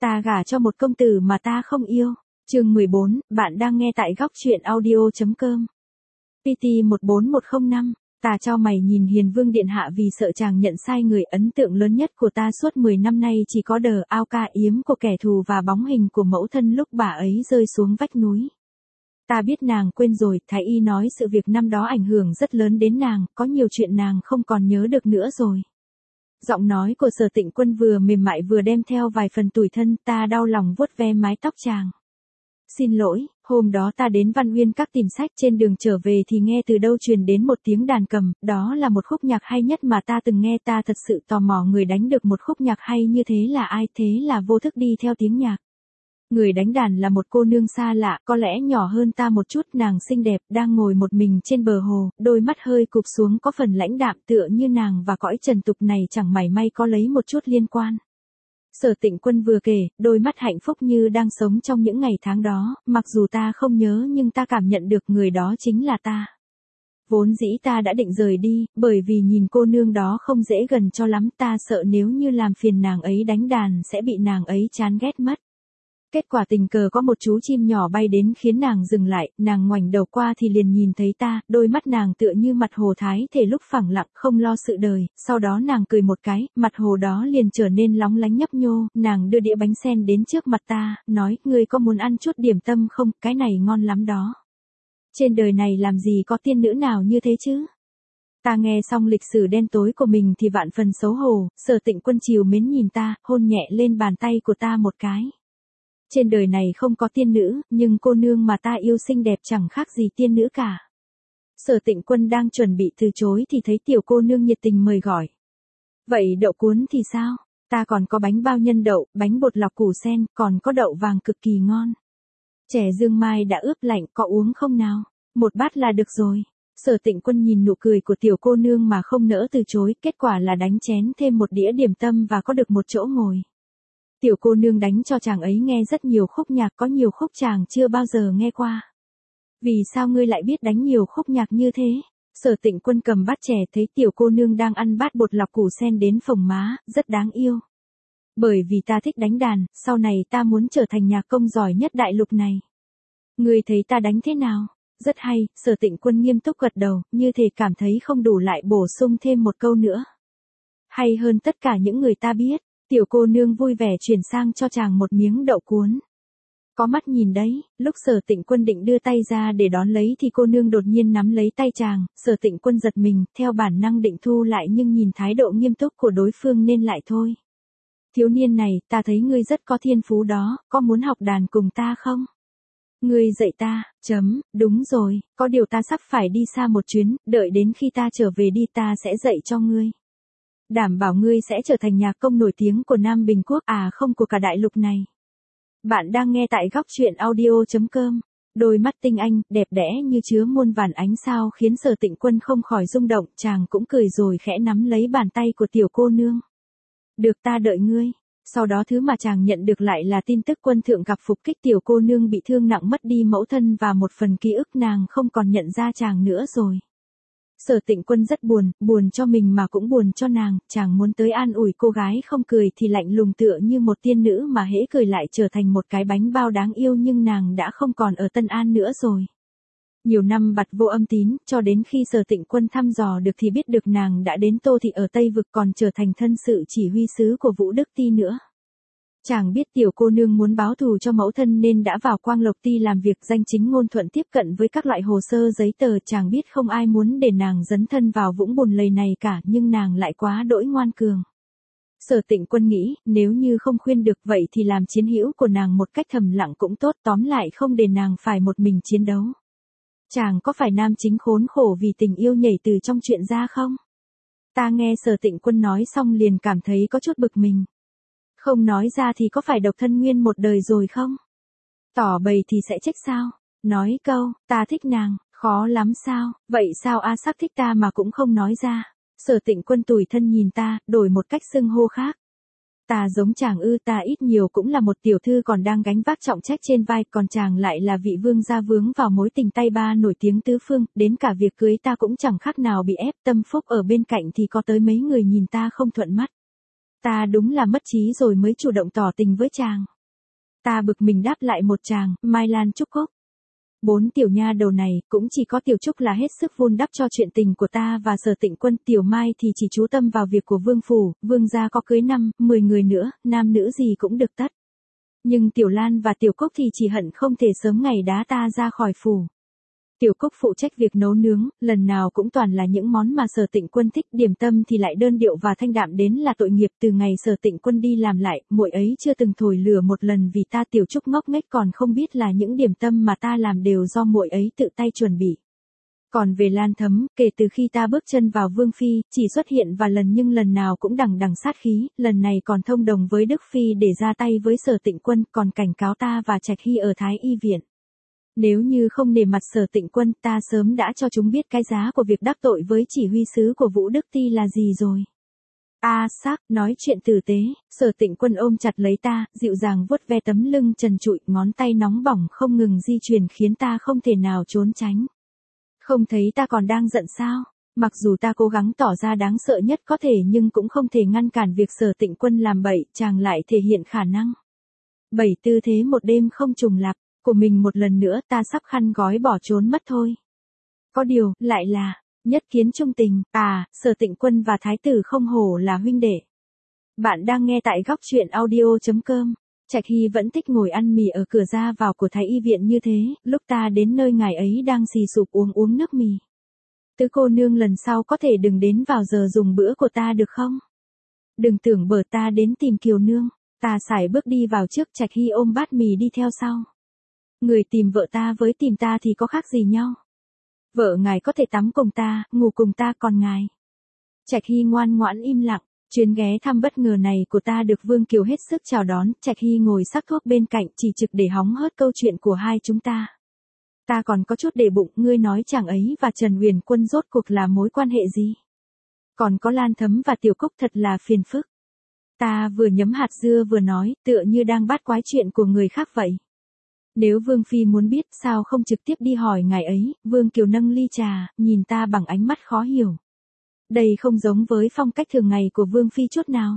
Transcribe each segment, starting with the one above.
Ta gả cho một công tử mà ta không yêu. Chương 14, bạn đang nghe tại góc truyện audio.com. PT 14105, ta cho mày nhìn Hiền Vương điện hạ vì sợ chàng nhận sai người. Ấn tượng lớn nhất của ta suốt 10 năm nay chỉ có đờ ao ca yếm của kẻ thù và bóng hình của mẫu thân lúc bà ấy rơi xuống vách núi. Ta biết nàng quên rồi, thái y nói sự việc năm đó ảnh hưởng rất lớn đến nàng, có nhiều chuyện nàng không còn nhớ được nữa rồi. Giọng nói của Sở Tịnh Quân vừa mềm mại vừa đem theo vài phần tủi thân, ta đau lòng vuốt ve mái tóc chàng. Xin lỗi, hôm đó ta đến Văn Uyên Các tìm sách, trên đường trở về thì nghe từ đâu truyền đến một tiếng đàn cầm, đó là một khúc nhạc hay nhất mà ta từng nghe. Ta thật sự tò mò người đánh được một khúc nhạc hay như thế là ai, thế là vô thức đi theo tiếng nhạc. Người đánh đàn là một cô nương xa lạ, có lẽ nhỏ hơn ta một chút, nàng xinh đẹp, đang ngồi một mình trên bờ hồ, đôi mắt hơi cụp xuống có phần lãnh đạm, tựa như nàng và cõi trần tục này chẳng mảy may có lấy một chút liên quan. Sở Tịnh Quân vừa kể, đôi mắt hạnh phúc như đang sống trong những ngày tháng đó, mặc dù ta không nhớ nhưng ta cảm nhận được người đó chính là ta. Vốn dĩ ta đã định rời đi, bởi vì nhìn cô nương đó không dễ gần cho lắm, ta sợ nếu như làm phiền nàng ấy đánh đàn sẽ bị nàng ấy chán ghét mất. Kết quả tình cờ có một chú chim nhỏ bay đến khiến nàng dừng lại, nàng ngoảnh đầu qua thì liền nhìn thấy ta, đôi mắt nàng tựa như mặt hồ thái thể lúc phẳng lặng không lo sự đời, sau đó nàng cười một cái, mặt hồ đó liền trở nên lóng lánh nhấp nhô, nàng đưa đĩa bánh sen đến trước mặt ta, nói, ngươi có muốn ăn chút điểm tâm không, cái này ngon lắm đó. Trên đời này làm gì có tiên nữ nào như thế chứ? Ta nghe xong lịch sử đen tối của mình thì vạn phần xấu hổ. Sở Tịnh Quân trìu mến nhìn ta, hôn nhẹ lên bàn tay của ta một cái. Trên đời này không có tiên nữ, nhưng cô nương mà ta yêu xinh đẹp chẳng khác gì tiên nữ cả. Sở Tịnh Quân đang chuẩn bị từ chối thì thấy tiểu cô nương nhiệt tình mời gọi. Vậy đậu cuốn thì sao? Ta còn có bánh bao nhân đậu, bánh bột lọc củ sen, còn có đậu vàng cực kỳ ngon. Chè dương mai đã ướp lạnh, có uống không nào? Một bát là được rồi. Sở Tịnh Quân nhìn nụ cười của tiểu cô nương mà không nỡ từ chối, kết quả là đánh chén thêm một đĩa điểm tâm và có được một chỗ ngồi. Tiểu cô nương đánh cho chàng ấy nghe rất nhiều khúc nhạc, có nhiều khúc chàng chưa bao giờ nghe qua. Vì sao ngươi lại biết đánh nhiều khúc nhạc như thế? Sở Tịnh Quân cầm bát chè thấy tiểu cô nương đang ăn bát bột lọc củ sen đến phồng má, rất đáng yêu. Bởi vì ta thích đánh đàn, sau này ta muốn trở thành nhạc công giỏi nhất đại lục này. Ngươi thấy ta đánh thế nào? Rất hay. Sở Tịnh Quân nghiêm túc gật đầu, như thể cảm thấy không đủ lại bổ sung thêm một câu nữa. Hay hơn tất cả những người ta biết. Tiểu cô nương vui vẻ chuyển sang cho chàng một miếng đậu cuốn. Có mắt nhìn đấy, lúc Sở Tịnh Quân định đưa tay ra để đón lấy thì cô nương đột nhiên nắm lấy tay chàng, Sở Tịnh Quân giật mình, theo bản năng định thu lại nhưng nhìn thái độ nghiêm túc của đối phương nên lại thôi. Thiếu niên này, ta thấy ngươi rất có thiên phú đó, có muốn học đàn cùng ta không? Ngươi dạy ta, đúng rồi, có điều ta sắp phải đi xa một chuyến, đợi đến khi ta trở về đi ta sẽ dạy cho ngươi. Đảm bảo ngươi sẽ trở thành nhạc công nổi tiếng của Nam Bình Quốc, không của cả đại lục này. Bạn đang nghe tại góc truyện audio.com. Đôi mắt tinh anh, đẹp đẽ như chứa muôn vàn ánh sao khiến Sở Tịnh Quân không khỏi rung động, chàng cũng cười rồi khẽ nắm lấy bàn tay của tiểu cô nương. Được, ta đợi ngươi. Sau đó thứ mà chàng nhận được lại là tin tức quân thượng gặp phục kích, tiểu cô nương bị thương nặng mất đi mẫu thân và một phần ký ức, nàng không còn nhận ra chàng nữa rồi. Sở Tịnh Quân rất buồn, buồn cho mình mà cũng buồn cho nàng, chàng muốn tới an ủi cô gái không cười thì lạnh lùng tựa như một tiên nữ mà hễ cười lại trở thành một cái bánh bao đáng yêu, nhưng nàng đã không còn ở Tân An nữa rồi. Nhiều năm bặt vô âm tín, cho đến khi Sở Tịnh Quân thăm dò được thì biết được nàng đã đến Tô Thị ở Tây Vực, còn trở thành thân sự chỉ huy sứ của Vũ Đức Ti nữa. Chàng biết tiểu cô nương muốn báo thù cho mẫu thân nên đã vào Quang Lộc Ti làm việc danh chính ngôn thuận tiếp cận với các loại hồ sơ giấy tờ. Chàng biết không ai muốn để nàng dấn thân vào vũng bùn lầy này cả, nhưng nàng lại quá đỗi ngoan cường. Sở Tịnh Quân nghĩ, nếu như không khuyên được vậy thì làm chiến hữu của nàng một cách thầm lặng cũng tốt, tóm lại không để nàng phải một mình chiến đấu. Chàng có phải nam chính khốn khổ vì tình yêu nhảy từ trong chuyện ra không? Ta nghe Sở Tịnh Quân nói xong liền cảm thấy có chút bực mình. Không nói ra thì có phải độc thân nguyên một đời rồi không? Tỏ bày thì sẽ trách sao? Nói câu, ta thích nàng, khó lắm sao? Vậy sao A Sắc thích ta mà cũng không nói ra? Sở Tịnh Quân tủi thân nhìn ta, đổi một cách xưng hô khác. Ta giống chàng ư? Ta ít nhiều cũng là một tiểu thư còn đang gánh vác trọng trách trên vai, còn chàng lại là vị vương gia vướng vào mối tình tay ba nổi tiếng tứ phương, đến cả việc cưới ta cũng chẳng khác nào bị ép, tâm phúc ở bên cạnh thì có tới mấy người nhìn ta không thuận mắt. Ta đúng là mất trí rồi mới chủ động tỏ tình với chàng. Ta bực mình đáp lại một tràng, Mai Lan Trúc Cúc. 4 tiểu nha đầu này, cũng chỉ có Tiểu Trúc là hết sức vun đắp cho chuyện tình của ta và Sở Tịnh Quân. Tiểu Mai thì chỉ chú tâm vào việc của vương phủ, vương gia có cưới 10 người nữa, nam nữ gì cũng được tất. Nhưng Tiểu Lan và Tiểu Cúc thì chỉ hận không thể sớm ngày đá ta ra khỏi phủ. Tiểu Cúc phụ trách việc nấu nướng, lần nào cũng toàn là những món mà Sở Tịnh Quân thích, điểm tâm thì lại đơn điệu và thanh đạm đến là tội nghiệp. Từ ngày Sở Tịnh Quân đi làm lại, muội ấy chưa từng thổi lửa một lần vì ta. Tiểu Trúc ngốc nghếch còn không biết là những điểm tâm mà ta làm đều do muội ấy tự tay chuẩn bị. Còn về Lan Thấm, kể từ khi ta bước chân vào Vương Phi, chỉ xuất hiện vài lần nhưng lần nào cũng đằng đằng sát khí, lần này còn thông đồng với Đức Phi để ra tay với Sở Tịnh Quân, còn cảnh cáo ta và Trạch Hy ở Thái Y Viện. Nếu như không nể mặt Sở Tịnh Quân, ta sớm đã cho chúng biết cái giá của việc đắc tội với chỉ huy sứ của Vũ Đức Ti là gì rồi. Sắc, nói chuyện tử tế, Sở Tịnh Quân ôm chặt lấy ta, dịu dàng vuốt ve tấm lưng trần trụi, ngón tay nóng bỏng không ngừng di chuyển khiến ta không thể nào trốn tránh. Không thấy ta còn đang giận sao? Mặc dù ta cố gắng tỏ ra đáng sợ nhất có thể nhưng cũng không thể ngăn cản việc Sở Tịnh Quân làm bậy, chàng lại thể hiện khả năng. 7 tư thế một đêm không trùng lặp của mình một lần nữa, ta sắp khăn gói bỏ trốn mất thôi. Có điều, lại là nhất kiến trung tình, Sở Tịnh Quân và Thái tử không hổ là huynh đệ. Bạn đang nghe tại góc truyện audio.com. Trạch Hy vẫn thích ngồi ăn mì ở cửa ra vào của Thái Y Viện như thế, lúc ta đến nơi ngài ấy đang xì sụp uống nước mì. Tứ cô nương lần sau có thể đừng đến vào giờ dùng bữa của ta được không? Đừng tưởng bở ta đến tìm Kiều Nương. Ta sải bước đi vào trước, Trạch Hy ôm bát mì đi theo sau. Người tìm vợ ta với tìm ta thì có khác gì nhau? Vợ ngài có thể tắm cùng ta, ngủ cùng ta, còn ngài. Trạch Hy ngoan ngoãn im lặng. Chuyến ghé thăm bất ngờ này của ta được Vương Kiều hết sức chào đón. Trạch Hy ngồi sắc thuốc bên cạnh chỉ trực để hóng hớt câu chuyện của hai chúng ta. Ta còn có chút để bụng, ngươi nói chàng ấy và Trần Huyền Quân rốt cuộc là mối quan hệ gì? Còn có Lan Thấm và Tiểu Cúc thật là phiền phức. Ta vừa nhấm hạt dưa vừa nói, tựa như đang bát quái chuyện của người khác vậy. Nếu Vương Phi muốn biết sao không trực tiếp đi hỏi ngài ấy. Vương Kiều nâng ly trà, nhìn ta bằng ánh mắt khó hiểu. Đây không giống với phong cách thường ngày của Vương Phi chút nào.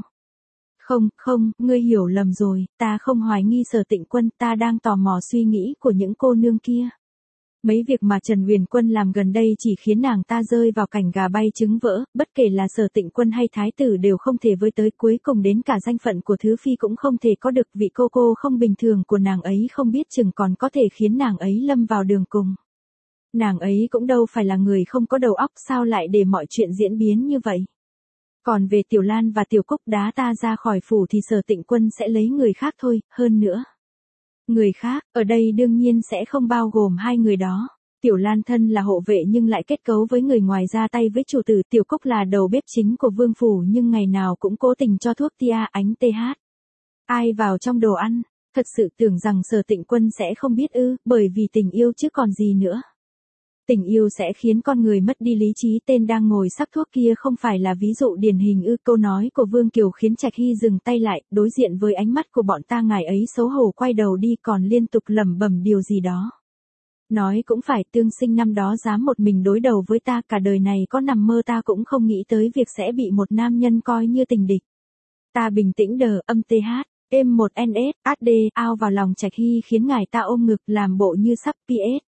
Không, ngươi hiểu lầm rồi, ta không hoài nghi Sở Tịnh Quân, ta đang tò mò suy nghĩ của những cô nương kia. Mấy việc mà Trần Huyền Quân làm gần đây chỉ khiến nàng ta rơi vào cảnh gà bay trứng vỡ, bất kể là Sở Tịnh Quân hay Thái tử đều không thể với tới, cuối cùng đến cả danh phận của Thứ Phi cũng không thể có được. Vị cô không bình thường của nàng ấy không biết chừng còn có thể khiến nàng ấy lâm vào đường cùng. Nàng ấy cũng đâu phải là người không có đầu óc, sao lại để mọi chuyện diễn biến như vậy. Còn về Tiểu Lan và Tiểu Cúc đá ta ra khỏi phủ thì Sở Tịnh Quân sẽ lấy người khác thôi, hơn nữa. Người khác, ở đây đương nhiên sẽ không bao gồm hai người đó. Tiểu Lan thân là hộ vệ nhưng lại kết cấu với người ngoài, ra tay với chủ tử. Tiểu Cúc là đầu bếp chính của vương phủ nhưng ngày nào cũng cố tình cho thuốc tia ánh TH. Ai vào trong đồ ăn, thật sự tưởng rằng Sở Tịnh Quân sẽ không biết ư, bởi vì tình yêu chứ còn gì nữa. Tình yêu sẽ khiến con người mất đi lý trí. Tên đang ngồi sắc thuốc kia không phải là ví dụ điển hình ư? Câu nói của Vương Kiều khiến Trạch Hy dừng tay lại, đối diện với ánh mắt của bọn ta ngài ấy xấu hổ quay đầu đi còn liên tục lẩm bẩm điều gì đó. Nói cũng phải, Tương Sinh năm đó dám một mình đối đầu với ta, cả đời này có nằm mơ ta cũng không nghĩ tới việc sẽ bị một nam nhân coi như tình địch. Ta bình tĩnh đờ, âm TH, êm một NS, HD, ao vào lòng Trạch Hy khiến ngài ta ôm ngực làm bộ như sắp PS.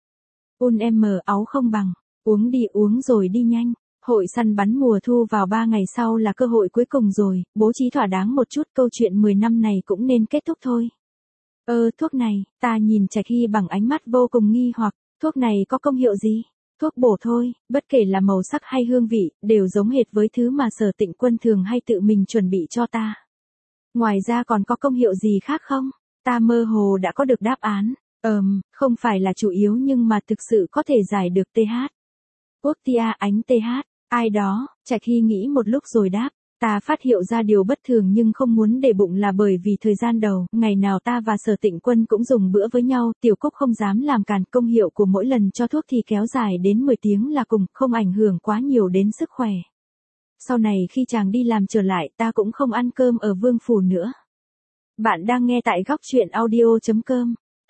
Áo không bằng, uống rồi đi nhanh. Hội săn bắn mùa thu vào 3 ngày sau là cơ hội cuối cùng rồi, bố trí thỏa đáng một chút, câu chuyện 10 năm này cũng nên kết thúc thôi. Thuốc này, ta nhìn Trạch Hy bằng ánh mắt vô cùng nghi hoặc, thuốc này có công hiệu gì? Thuốc bổ thôi, bất kể là màu sắc hay hương vị, đều giống hệt với thứ mà Sở Tịnh Quân thường hay tự mình chuẩn bị cho ta. Ngoài ra còn có công hiệu gì khác không? Ta mơ hồ đã có được đáp án. Không phải là chủ yếu nhưng mà thực sự có thể giải được TH. Quốc tia ánh TH, ai đó, Trạch Hy nghĩ một lúc rồi đáp. Ta phát hiện ra điều bất thường nhưng không muốn để bụng là bởi vì thời gian đầu, ngày nào ta và Sở Tịnh Quân cũng dùng bữa với nhau, Tiểu Cúc không dám làm cản, công hiệu của mỗi lần cho thuốc thì kéo dài đến 10 tiếng là cùng, không ảnh hưởng quá nhiều đến sức khỏe. Sau này khi chàng đi làm trở lại ta cũng không ăn cơm ở vương phủ nữa. Bạn đang nghe tại góc truyện audio.com.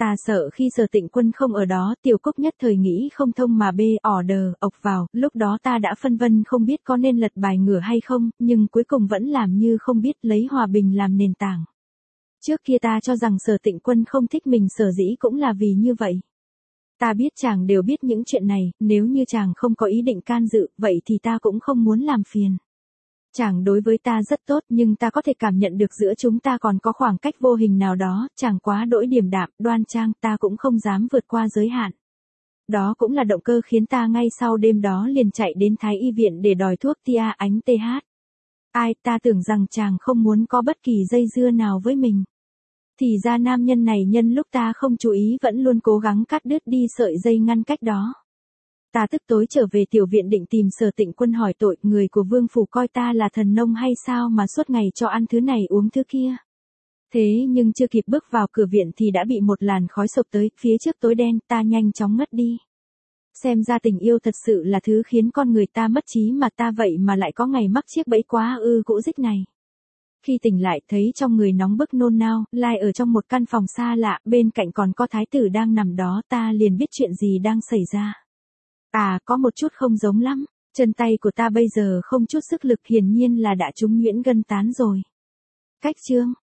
Ta sợ khi Sở Tịnh Quân không ở đó, Tiểu Cúc nhất thời nghĩ không thông mà bê order ộc vào, lúc đó ta đã phân vân không biết có nên lật bài ngửa hay không, nhưng cuối cùng vẫn làm như không biết, lấy hòa bình làm nền tảng. Trước kia ta cho rằng Sở Tịnh Quân không thích mình sở dĩ cũng là vì như vậy. Ta biết chàng đều biết những chuyện này, nếu như chàng không có ý định can dự, vậy thì ta cũng không muốn làm phiền. Chàng đối với ta rất tốt nhưng ta có thể cảm nhận được giữa chúng ta còn có khoảng cách vô hình nào đó, chàng quá đỗi điềm đạm, đoan trang, ta cũng không dám vượt qua giới hạn. Đó cũng là động cơ khiến ta ngay sau đêm đó liền chạy đến Thái Y viện để đòi thuốc tia ánh TH. Ai, ta tưởng rằng chàng không muốn có bất kỳ dây dưa nào với mình. Thì ra nam nhân này nhân lúc ta không chú ý vẫn luôn cố gắng cắt đứt đi sợi dây ngăn cách đó. Ta tức tối trở về tiểu viện định tìm Sở Tịnh Quân hỏi tội, người của vương phủ coi ta là thần nông hay sao mà suốt ngày cho ăn thứ này uống thứ kia. Thế nhưng chưa kịp bước vào cửa viện thì đã bị một làn khói sộc tới, phía trước tối đen, ta nhanh chóng ngất đi. Xem ra tình yêu thật sự là thứ khiến con người ta mất trí mà ta vậy mà lại có ngày mắc chiếc bẫy quá cũ dích này. Khi tỉnh lại thấy trong người nóng bức nôn nao, lai ở trong một căn phòng xa lạ, bên cạnh còn có thái tử đang nằm đó, ta liền biết chuyện gì đang xảy ra. À, có một chút không giống lắm, chân tay của ta bây giờ không chút sức lực, hiển nhiên là đã trúng nhuyễn gân tán rồi. Cách chương